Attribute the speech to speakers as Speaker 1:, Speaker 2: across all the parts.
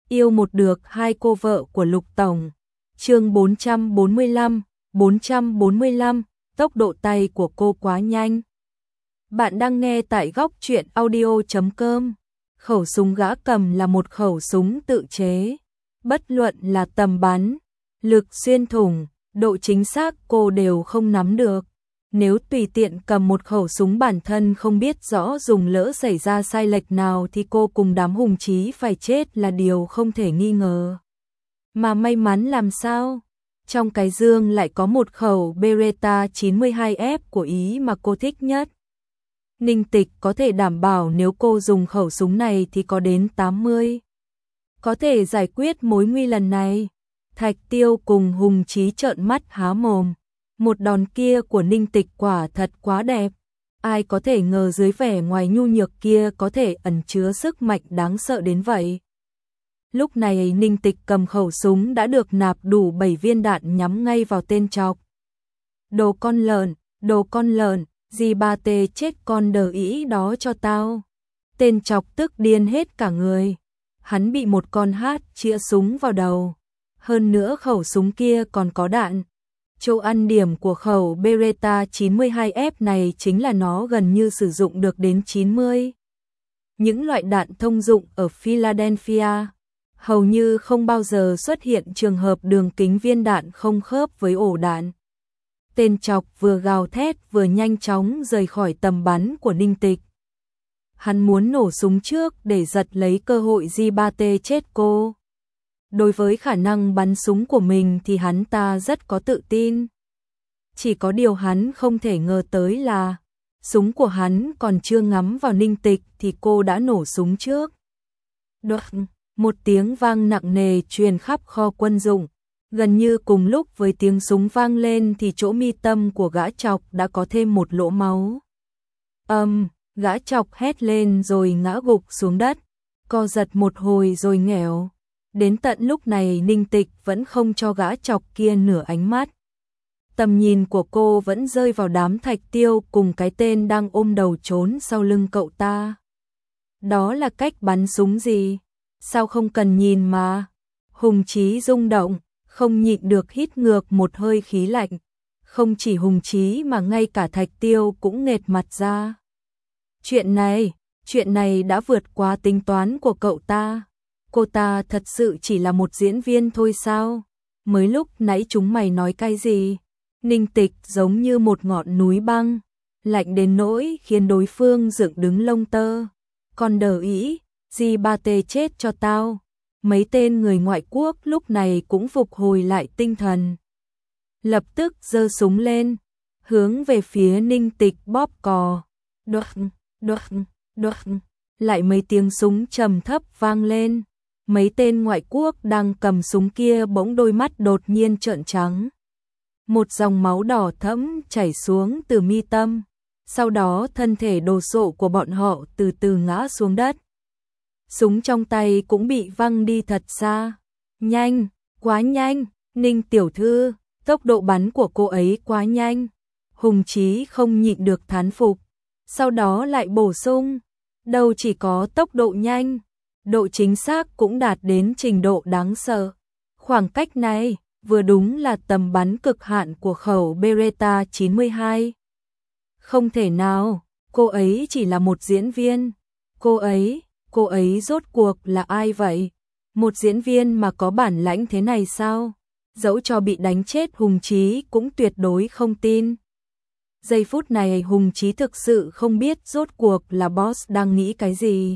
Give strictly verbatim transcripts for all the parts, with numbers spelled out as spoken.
Speaker 1: Yêu một được hai cô vợ của Lục Tổng. Chương bốn trăm bốn mươi lăm, bốn trăm bốn mươi lăm, tốc độ tay của cô quá nhanh. Bạn đang nghe tại góc truyện audio chấm com. Khẩu súng gã cầm là một khẩu súng tự chế. Bất luận là tầm bắn, lực xuyên thủng, độ chính xác cô đều không nắm được. Nếu tùy tiện cầm một khẩu súng bản thân không biết rõ dùng lỡ xảy ra sai lệch nào thì cô cùng đám hùng chí phải chết là điều không thể nghi ngờ. Mà may mắn làm sao? Trong cái dương lại có một khẩu Beretta chín mươi hai F của Ý mà cô thích nhất. Ninh Tịch có thể đảm bảo nếu cô dùng khẩu súng này thì có đến tám mươi. Có thể giải quyết mối nguy lần này. Thạch Tiêu cùng hùng chí trợn mắt há mồm. Một đòn kia của Ninh Tịch quả thật quá đẹp. Ai có thể ngờ dưới vẻ ngoài nhu nhược kia có thể ẩn chứa sức mạnh đáng sợ đến vậy. Lúc này Ninh Tịch cầm khẩu súng đã được nạp đủ bảy viên đạn nhắm ngay vào tên Chọc. Đồ con lợn, đồ con lợn, dì ba tê chết con đờ ĩ đó cho tao. Tên Chọc tức điên hết cả người. Hắn bị một con hát chĩa súng vào đầu. Hơn nữa khẩu súng kia còn có đạn. Chỗ ăn điểm của khẩu Beretta chín mươi hai F này chính là nó gần như sử dụng được đến chín mươi. Những loại đạn thông dụng ở Philadelphia hầu như không bao giờ xuất hiện trường hợp đường kính viên đạn không khớp với ổ đạn. Tên Chọc vừa gào thét vừa nhanh chóng rời khỏi tầm bắn của Ninh Tịch. Hắn muốn nổ súng trước để giật lấy cơ hội dì ba tê chết cô. Đối với khả năng bắn súng của mình thì hắn ta rất có tự tin. Chỉ có điều hắn không thể ngờ tới là súng của hắn còn chưa ngắm vào Ninh Tịch thì cô đã nổ súng trước. Đột, một tiếng vang nặng nề truyền khắp kho quân dụng. Gần như cùng lúc với tiếng súng vang lên thì chỗ mi tâm của gã Chọc đã có thêm một lỗ máu. Âm, um, gã Chọc hét lên rồi ngã gục xuống đất, co giật một hồi rồi nghèo. Đến tận lúc này Ninh Tịch vẫn không cho gã Chọc kia nửa ánh mắt. Tầm nhìn của cô vẫn rơi vào đám Thạch Tiêu cùng cái tên đang ôm đầu trốn sau lưng cậu ta. Đó là cách bắn súng gì? Sao không cần nhìn mà? Hùng Chí rung động, không nhịn được hít ngược một hơi khí lạnh. Không chỉ Hùng Chí mà ngay cả Thạch Tiêu cũng nghệt mặt ra. Chuyện này, chuyện này đã vượt quá tính toán của cậu ta. Cô ta thật sự chỉ là một diễn viên thôi sao? Mới lúc nãy chúng mày nói cái gì? Ninh Tịch giống như một ngọn núi băng, lạnh đến nỗi khiến đối phương dựng đứng lông tơ. Còn đờ ĩ, dì ba tê chết cho tao. Mấy tên người ngoại quốc lúc này cũng phục hồi lại tinh thần. Lập tức giơ súng lên, hướng về phía Ninh Tịch bóp cò. Đột, đột, đột. Lại mấy tiếng súng trầm thấp vang lên. Mấy tên ngoại quốc đang cầm súng kia bỗng đôi mắt đột nhiên trợn trắng. Một dòng máu đỏ thẫm chảy xuống từ mi tâm. Sau đó thân thể đồ sộ của bọn họ từ từ ngã xuống đất. Súng trong tay cũng bị văng đi thật xa. Nhanh, quá nhanh, Ninh tiểu thư, tốc độ bắn của cô ấy quá nhanh. Hùng Chí không nhịn được thán phục. Sau đó lại bổ sung, đâu chỉ có tốc độ nhanh, độ chính xác cũng đạt đến trình độ đáng sợ. Khoảng cách này vừa đúng là tầm bắn cực hạn của khẩu Beretta chín mươi hai. Không thể nào, cô ấy chỉ là một diễn viên. Cô ấy, cô ấy rốt cuộc là ai vậy? Một diễn viên mà có bản lãnh thế này sao? Dẫu cho bị đánh chết Hùng Chí cũng tuyệt đối không tin. Giây phút này Hùng Chí thực sự không biết rốt cuộc là boss đang nghĩ cái gì.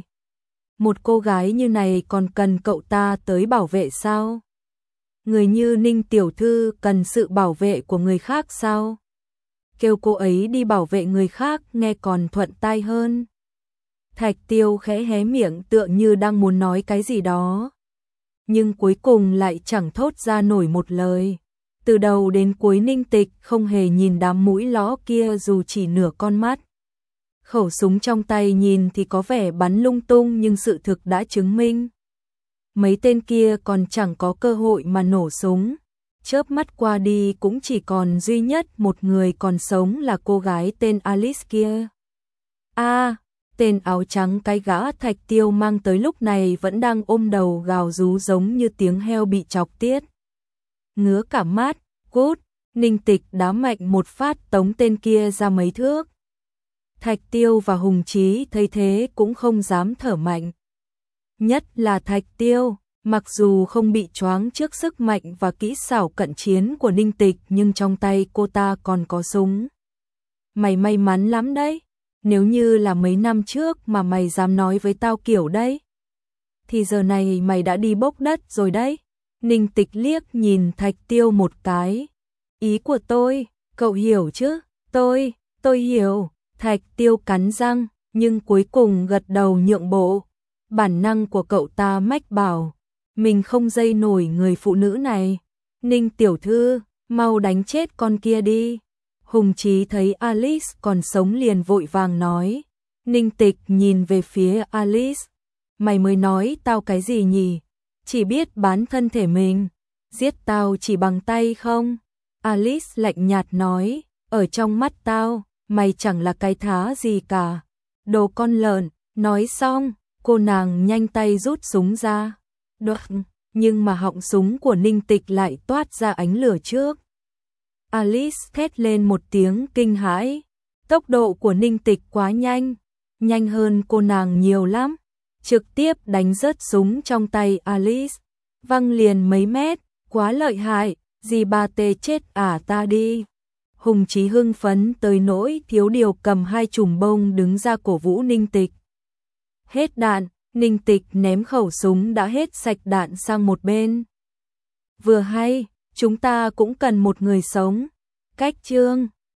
Speaker 1: Một cô gái như này còn cần cậu ta tới bảo vệ sao? Người như Ninh tiểu thư cần sự bảo vệ của người khác sao? Kêu cô ấy đi bảo vệ người khác nghe còn thuận tai hơn. Thạch Tiêu khẽ hé miệng tựa như đang muốn nói cái gì đó. Nhưng cuối cùng lại chẳng thốt ra nổi một lời. Từ đầu đến cuối Ninh Tịch không hề nhìn đám mũi lõ kia dù chỉ nửa con mắt. Khẩu súng trong tay nhìn thì có vẻ bắn lung tung nhưng sự thực đã chứng minh. Mấy tên kia còn chẳng có cơ hội mà nổ súng. Chớp mắt qua đi cũng chỉ còn duy nhất một người còn sống là cô gái tên Alice kia. A, Tên áo trắng cái gã Thạch Tiêu mang tới lúc này vẫn đang ôm đầu gào rú giống như tiếng heo bị chọc tiết. Ngứa cả mắt, cút, Ninh Tịch đá mạnh một phát tống tên kia ra mấy thước. Thạch Tiêu và Hùng Chí thấy thế cũng không dám thở mạnh. Nhất là Thạch Tiêu, mặc dù không bị choáng trước sức mạnh và kỹ xảo cận chiến của Ninh Tịch nhưng trong tay cô ta còn có súng. Mày may mắn lắm đấy, nếu như là mấy năm trước mà mày dám nói với tao kiểu đấy, thì giờ này mày đã đi bốc đất rồi đấy. Ninh Tịch liếc nhìn Thạch Tiêu một cái. Ý của tôi, cậu hiểu chứ? Tôi, tôi hiểu. Thạch Tiêu cắn răng, nhưng cuối cùng gật đầu nhượng bộ. Bản năng của cậu ta mách bảo, mình không dây nổi người phụ nữ này. Ninh tiểu thư, mau đánh chết con kia đi. Hùng Chí thấy Alice còn sống liền vội vàng nói. Ninh Tịch nhìn về phía Alice. Mày mới nói tao cái gì nhỉ? Chỉ biết bán thân thể mình. Giết tao chỉ bằng tay không? Alice lạnh nhạt nói. Ở trong mắt tao, mày chẳng là cái thá gì cả. Đồ con lợn. Nói xong, cô nàng nhanh tay rút súng ra. Được, nhưng mà họng súng của Ninh Tịch lại toát ra ánh lửa trước. Alice thét lên một tiếng kinh hãi. Tốc độ của Ninh Tịch quá nhanh, nhanh hơn cô nàng nhiều lắm. Trực tiếp đánh rớt súng trong tay Alice, văng liền mấy mét, quá lợi hại, dì ba tê chết ả ta đi. Hùng Chí hưng phấn tới nỗi thiếu điều cầm hai chùm bông đứng ra cổ vũ Ninh Tịch. Hết đạn, Ninh Tịch ném khẩu súng đã hết sạch đạn sang một bên. Vừa hay, chúng ta cũng cần một người sống. Cách chương